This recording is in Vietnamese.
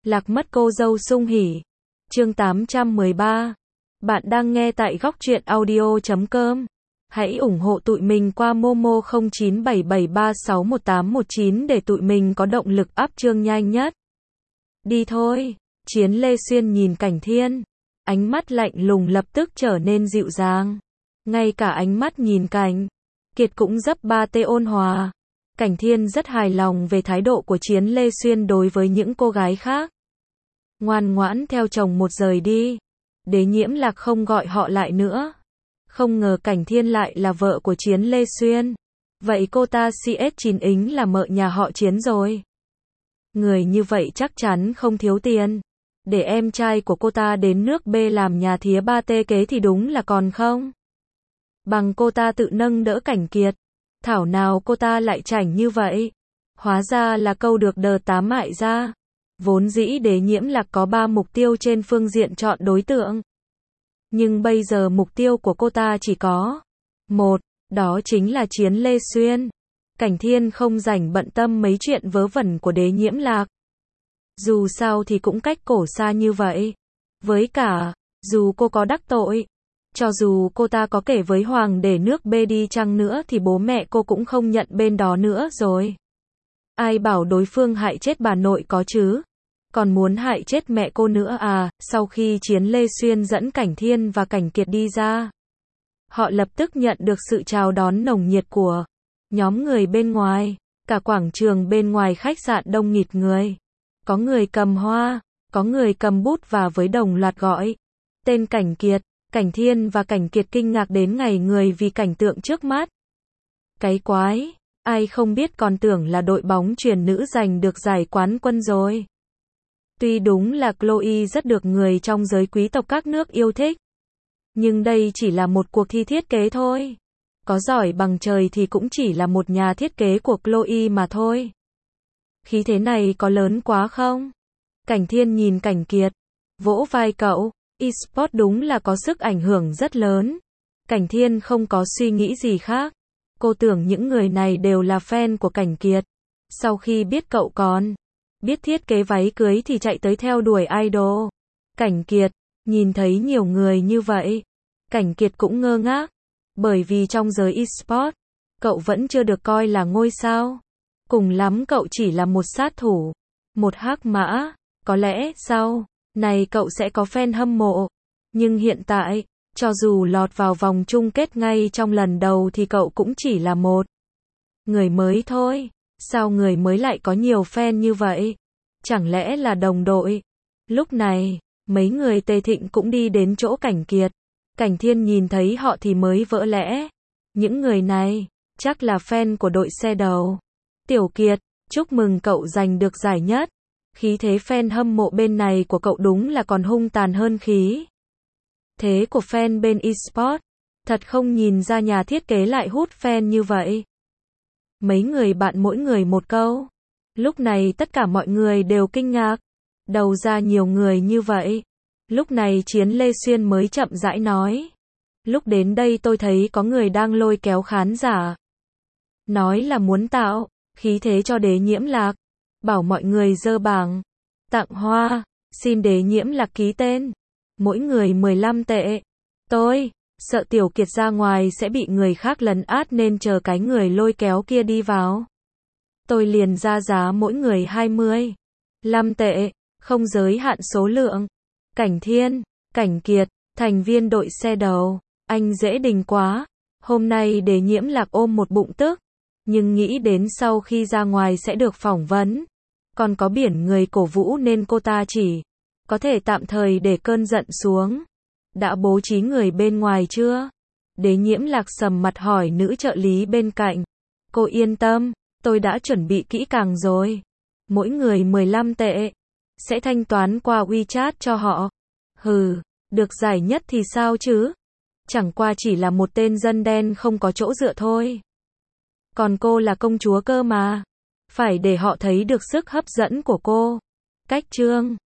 Lạc mất cô dâu sung hỉ. Chương 813. Bạn đang nghe tại góc truyện audio.com. Hãy ủng hộ tụi mình qua Momo 0977361819 để tụi mình có động lực up chương nhanh nhất. Đi thôi. Chiến Lê Xuyên nhìn Cảnh Thiên. Ánh mắt lạnh lùng lập tức trở nên dịu dàng. Ngay cả ánh mắt nhìn Cảnh Kiệt cũng dấp ba tê ôn hòa. Cảnh Thiên rất hài lòng về thái độ của Chiến Lê Xuyên đối với những cô gái khác. Ngoan ngoãn theo chồng một rời đi. Đế Nhiễm Lạc không gọi họ lại nữa. Không ngờ Cảnh Thiên lại là vợ của Chiến Lê Xuyên. Vậy cô ta CS9 ính là mợ nhà họ Chiến rồi. Người như vậy chắc chắn không thiếu tiền. Để em trai của cô ta đến nước B làm nhà thía ba tê kế thì đúng là còn không. Bằng cô ta tự nâng đỡ Cảnh Kiệt. Thảo nào cô ta lại chảnh như vậy. Hóa ra là câu được đờ tám mại ra. Vốn dĩ Đế Nhiễm Lạc có 3 mục tiêu trên phương diện chọn đối tượng. Nhưng bây giờ mục tiêu của cô ta chỉ có một, đó chính là Chiến Lê Xuyên. Cảnh Thiên không rảnh bận tâm mấy chuyện vớ vẩn của Đế Nhiễm Lạc. Dù sao thì cũng cách cổ xa như vậy. Với cả, dù cô có đắc tội, cho dù cô ta có kể với Hoàng để nước B đi chăng nữa thì bố mẹ cô cũng không nhận bên đó nữa rồi. Ai bảo đối phương hại chết bà nội có chứ? Còn muốn hại chết mẹ cô nữa à? Sau khi Chiến Lê Xuyên dẫn Cảnh Thiên và Cảnh Kiệt đi ra, họ lập tức nhận được sự chào đón nồng nhiệt của nhóm người bên ngoài. Cả quảng trường bên ngoài khách sạn đông nghịt người. Có người cầm hoa, có người cầm bút và với đồng loạt gọi tên Cảnh Kiệt. Cảnh Thiên và Cảnh Kiệt kinh ngạc đến ngây người vì cảnh tượng trước mắt. Cái quái, ai không biết còn tưởng là đội bóng chuyền nữ giành được giải quán quân rồi. Tuy đúng là Chloe rất được người trong giới quý tộc các nước yêu thích, nhưng đây chỉ là một cuộc thi thiết kế thôi. Có giỏi bằng trời thì cũng chỉ là một nhà thiết kế của Chloe mà thôi. Khí thế này có lớn quá không? Cảnh Thiên nhìn Cảnh Kiệt, vỗ vai cậu. Esports đúng là có sức ảnh hưởng rất lớn. Cảnh Thiên không có suy nghĩ gì khác. Cô tưởng những người này đều là fan của Cảnh Kiệt. Sau khi biết cậu còn biết thiết kế váy cưới thì chạy tới theo đuổi idol. Cảnh Kiệt, nhìn thấy nhiều người như vậy, Cảnh Kiệt cũng ngơ ngác. Bởi vì trong giới esports, cậu vẫn chưa được coi là ngôi sao. Cùng lắm cậu chỉ là một sát thủ, một hắc mã. Có lẽ sau này cậu sẽ có fan hâm mộ. Nhưng hiện tại, cho dù lọt vào vòng chung kết ngay trong lần đầu thì cậu cũng chỉ là một người mới thôi. Sao người mới lại có nhiều fan như vậy? Chẳng lẽ là đồng đội? Lúc này, mấy người Tề Thịnh cũng đi đến chỗ Cảnh Kiệt. Cảnh Thiên nhìn thấy họ thì mới vỡ lẽ. Những người này, chắc là fan của đội xe đầu. Tiểu Kiệt, chúc mừng cậu giành được giải nhất. Khí thế fan hâm mộ bên này của cậu đúng là còn hung tàn hơn khí thế của fan bên esports. Thật không nhìn ra nhà thiết kế lại hút fan như vậy. Mấy người bạn mỗi người một câu. Lúc này tất cả mọi người đều kinh ngạc. Đầu ra nhiều người như vậy. Lúc này Chiến Lê Xuyên mới chậm rãi nói. Lúc đến đây tôi thấy có người đang lôi kéo khán giả. Nói là muốn tạo khí thế cho Đế Nhiễm Lạc. Bảo mọi người dơ bảng tặng hoa, xin Đế Nhiễm Lạc ký tên. Mỗi người 15 tệ. Tôi sợ Tiểu Kiệt ra ngoài sẽ bị người khác lấn át nên chờ cái người lôi kéo kia đi vào. Tôi liền ra giá mỗi người 25 tệ, không giới hạn số lượng. Cảnh Thiên, Cảnh Kiệt, thành viên đội xe đầu, anh dễ đình quá. Hôm nay Đế Nhiễm Lạc ôm một bụng tức, nhưng nghĩ đến sau khi ra ngoài sẽ được phỏng vấn, còn có biển người cổ vũ nên cô ta chỉ có thể tạm thời để cơn giận xuống. Đã bố trí người bên ngoài chưa? Đế Nhiễm Lạc sầm mặt hỏi nữ trợ lý bên cạnh. Cô yên tâm, tôi đã chuẩn bị kỹ càng rồi. Mỗi người 15 tệ. Sẽ thanh toán qua WeChat cho họ. Hừ, được giải nhất thì sao chứ? Chẳng qua chỉ là một tên dân đen không có chỗ dựa thôi. Còn cô là công chúa cơ mà. Phải để họ thấy được sức hấp dẫn của cô. Cách chương